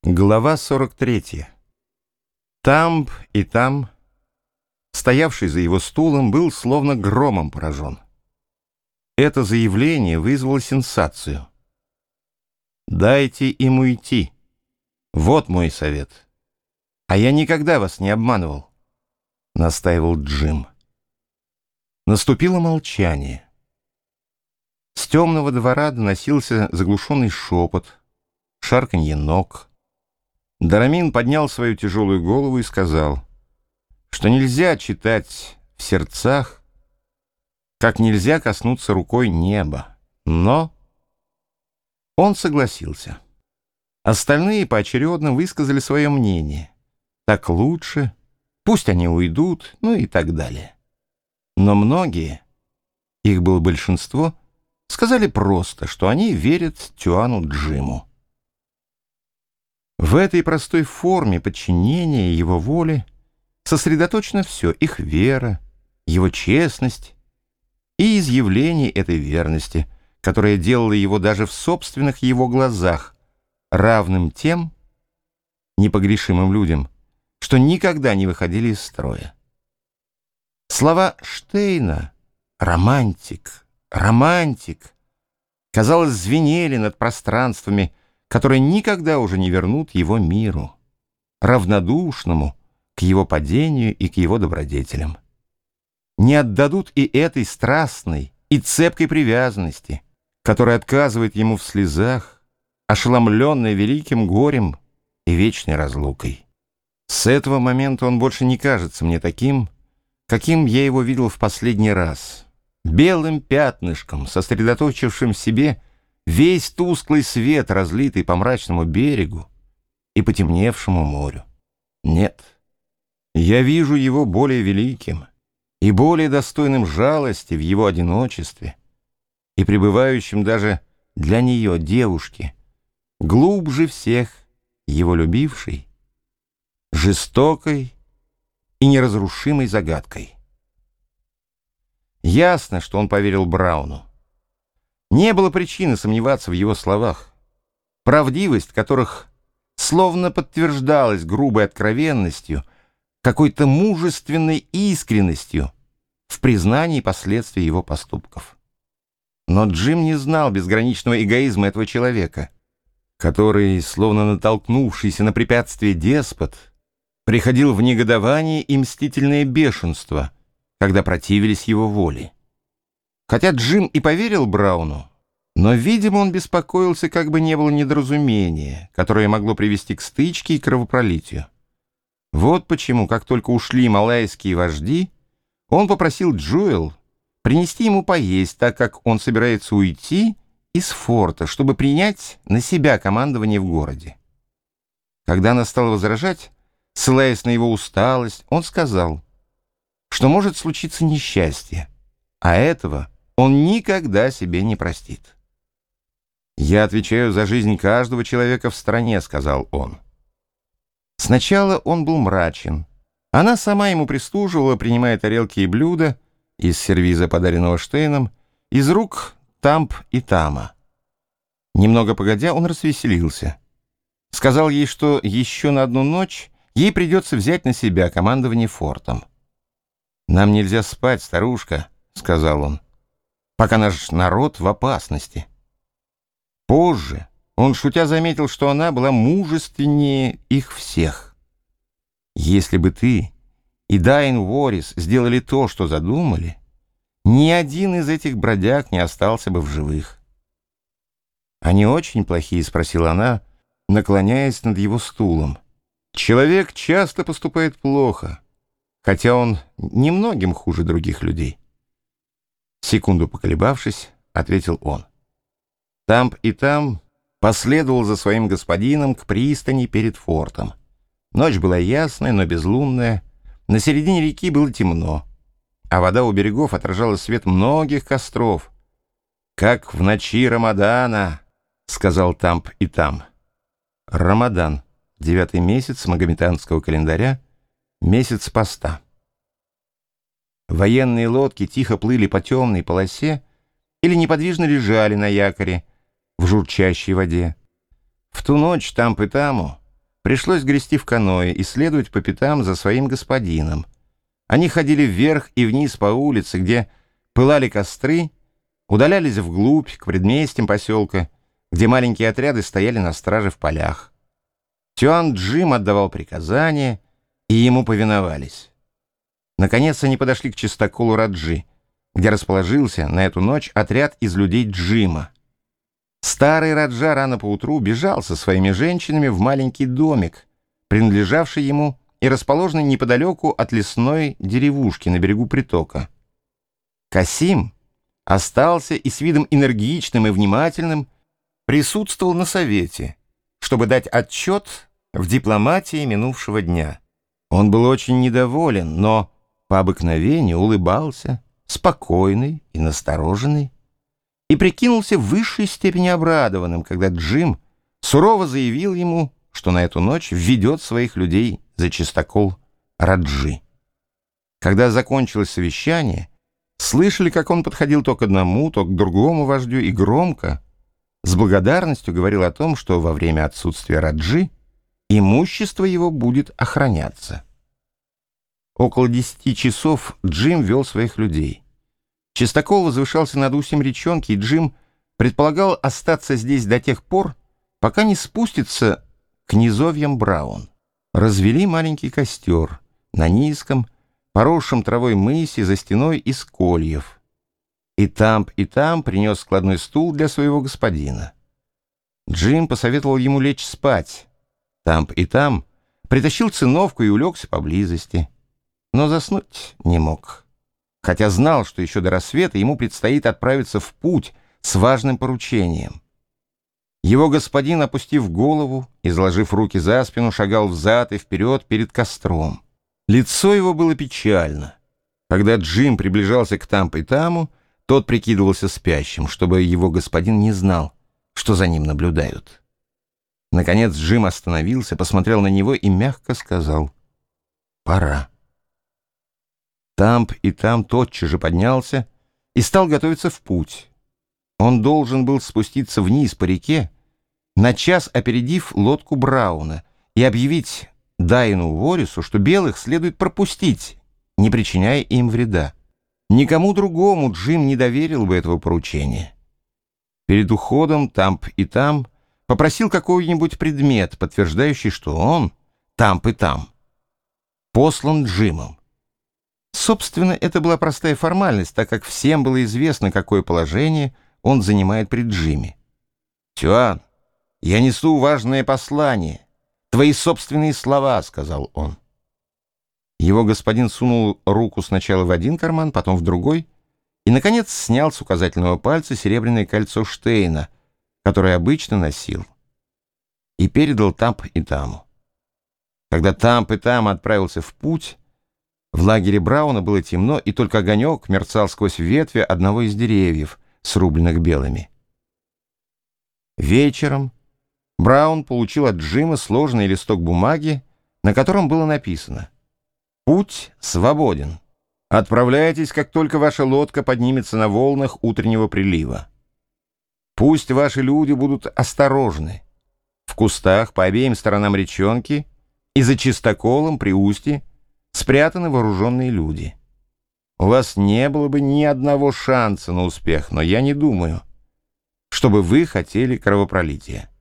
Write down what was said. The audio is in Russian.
Глава 43. Тамб и там, стоявший за его стулом, был словно громом поражен. Это заявление вызвало сенсацию. «Дайте им уйти. Вот мой совет. А я никогда вас не обманывал», — настаивал Джим. Наступило молчание. С темного двора доносился заглушенный шепот, шарканье ног. Дорамин поднял свою тяжелую голову и сказал, что нельзя читать в сердцах, как нельзя коснуться рукой неба. Но он согласился. Остальные поочередно высказали свое мнение. Так лучше, пусть они уйдут, ну и так далее. Но многие, их было большинство, сказали просто, что они верят Тюану Джиму. В этой простой форме подчинения его воле сосредоточено все: их вера, его честность и изъявление этой верности, которое делало его даже в собственных его глазах равным тем непогрешимым людям, что никогда не выходили из строя. Слова Штейна «романтик, романтик», казалось, звенели над пространствами, которые никогда уже не вернут его миру, равнодушному к его падению и к его добродетелям. Не отдадут и этой страстной и цепкой привязанности, которая отказывает ему в слезах, ошеломленной великим горем и вечной разлукой. С этого момента он больше не кажется мне таким, каким я его видел в последний раз, белым пятнышком, сосредоточившим в себе весь тусклый свет, разлитый по мрачному берегу и потемневшему морю. Нет, я вижу его более великим и более достойным жалости в его одиночестве и пребывающим даже для нее, девушки, глубже всех его любившей, жестокой и неразрушимой загадкой. Ясно, что он поверил Брауну. Не было причины сомневаться в его словах, правдивость которых словно подтверждалась грубой откровенностью, какой-то мужественной искренностью в признании последствий его поступков. Но Джим не знал безграничного эгоизма этого человека, который, словно натолкнувшийся на препятствие деспот, приходил в негодование и мстительное бешенство, когда противились его воле. Хотя Джим и поверил Брауну, но, видимо, он беспокоился, как бы не было недоразумения, которое могло привести к стычке и кровопролитию. Вот почему, как только ушли малайские вожди, он попросил Джоэл принести ему поесть, так как он собирается уйти из форта, чтобы принять на себя командование в городе. Когда она стала возражать, ссылаясь на его усталость, он сказал, что может случиться несчастье, а этого он никогда себе не простит. «Я отвечаю за жизнь каждого человека в стране», — сказал он. Сначала он был мрачен. Она сама ему прислуживала, принимая тарелки и блюда из сервиза, подаренного Штейном, из рук Тамб и Тама. Немного погодя, он развеселился. Сказал ей, что еще на одну ночь ей придется взять на себя командование фортом. «Нам нельзя спать, старушка», — сказал он, — «пока наш народ в опасности». Позже он, шутя, заметил, что она была мужественнее их всех. «Если бы ты и Дайн Уоррис сделали то, что задумали, ни один из этих бродяг не остался бы в живых». «Они очень плохие?» — спросила она, наклоняясь над его стулом. «Человек часто поступает плохо, хотя он немногим хуже других людей». Секунду поколебавшись, ответил он. Тамб и там последовал за своим господином к пристани перед фортом. Ночь была ясная, но безлунная. На середине реки было темно, а вода у берегов отражала свет многих костров. «Как в ночи Рамадана», — сказал Тамб и там. Рамадан, 9-й месяц магометанского календаря, месяц поста. Военные лодки тихо плыли по темной полосе или неподвижно лежали на якоре в журчащей воде. В ту ночь Тамб и Таму пришлось грести в каное и следовать по пятам за своим господином. Они ходили вверх и вниз по улице, где пылали костры, удалялись вглубь, к предместьям поселка, где маленькие отряды стояли на страже в полях. Тюан-Джим отдавал приказания, и ему повиновались. Наконец они подошли к чистоколу Раджи, где расположился на эту ночь отряд из людей Джима. Старый Раджа рано поутру бежал со своими женщинами в маленький домик, принадлежавший ему и расположенный неподалеку от лесной деревушки на берегу притока. Касим остался и с видом энергичным и внимательным присутствовал на совете, чтобы дать отчет в дипломатии минувшего дня. Он был очень недоволен, но по обыкновению улыбался, спокойный и настороженный, и прикинулся в высшей степени обрадованным, когда Джим сурово заявил ему, что на эту ночь введет своих людей за чистокол Раджи. Когда закончилось совещание, слышали, как он подходил то к одному, то к другому вождю и громко, с благодарностью говорил о том, что во время отсутствия Раджи имущество его будет охраняться. Около 10 часов Джим вел своих людей. Чистокол возвышался над устьем речонки, и Джим предполагал остаться здесь до тех пор, пока не спустится к низовьям Браун. Развели маленький костер на низком, поросшем травой мысе за стеной из кольев. И там принес складной стул для своего господина. Джим посоветовал ему лечь спать. Там притащил циновку и улегся поблизости. Но заснуть не мог, хотя знал, что еще до рассвета ему предстоит отправиться в путь с важным поручением. Его господин, опустив голову и заложив руки за спину, шагал взад и вперед перед костром. Лицо его было печально. Когда Джим приближался к Тампу, тот прикидывался спящим, чтобы его господин не знал, что за ним наблюдают. Наконец Джим остановился, посмотрел на него и мягко сказал: «Пора». Тамп тотчас же поднялся и стал готовиться в путь. Он должен был спуститься вниз по реке, на час опередив лодку Брауна, и объявить Дайну Ворису, что белых следует пропустить, не причиняя им вреда. Никому другому Джим не доверил бы этого поручения. Перед уходом Тамп попросил какой-нибудь предмет, подтверждающий, что он, Тамп послан Джимом. Собственно, это была простая формальность, так как всем было известно, какое положение он занимает при Джиме. «Тюан, я несу важное послание, твои собственные слова», — сказал он. Его господин сунул руку сначала в один карман, потом в другой, и, наконец, снял с указательного пальца серебряное кольцо Штейна, которое обычно носил, и передал Тамп-Итаму. Когда Тамп-Итам отправился в путь, в лагере Брауна было темно, и только огонек мерцал сквозь ветви одного из деревьев, срубленных белыми. Вечером Браун получил от Джима сложенный листок бумаги, на котором было написано: «Путь свободен. Отправляйтесь, как только ваша лодка поднимется на волнах утреннего прилива. Пусть ваши люди будут осторожны. В кустах по обеим сторонам речонки и за чистоколом при устье спрятаны вооруженные люди. У вас не было бы ни одного шанса на успех, но я не думаю, чтобы вы хотели кровопролития.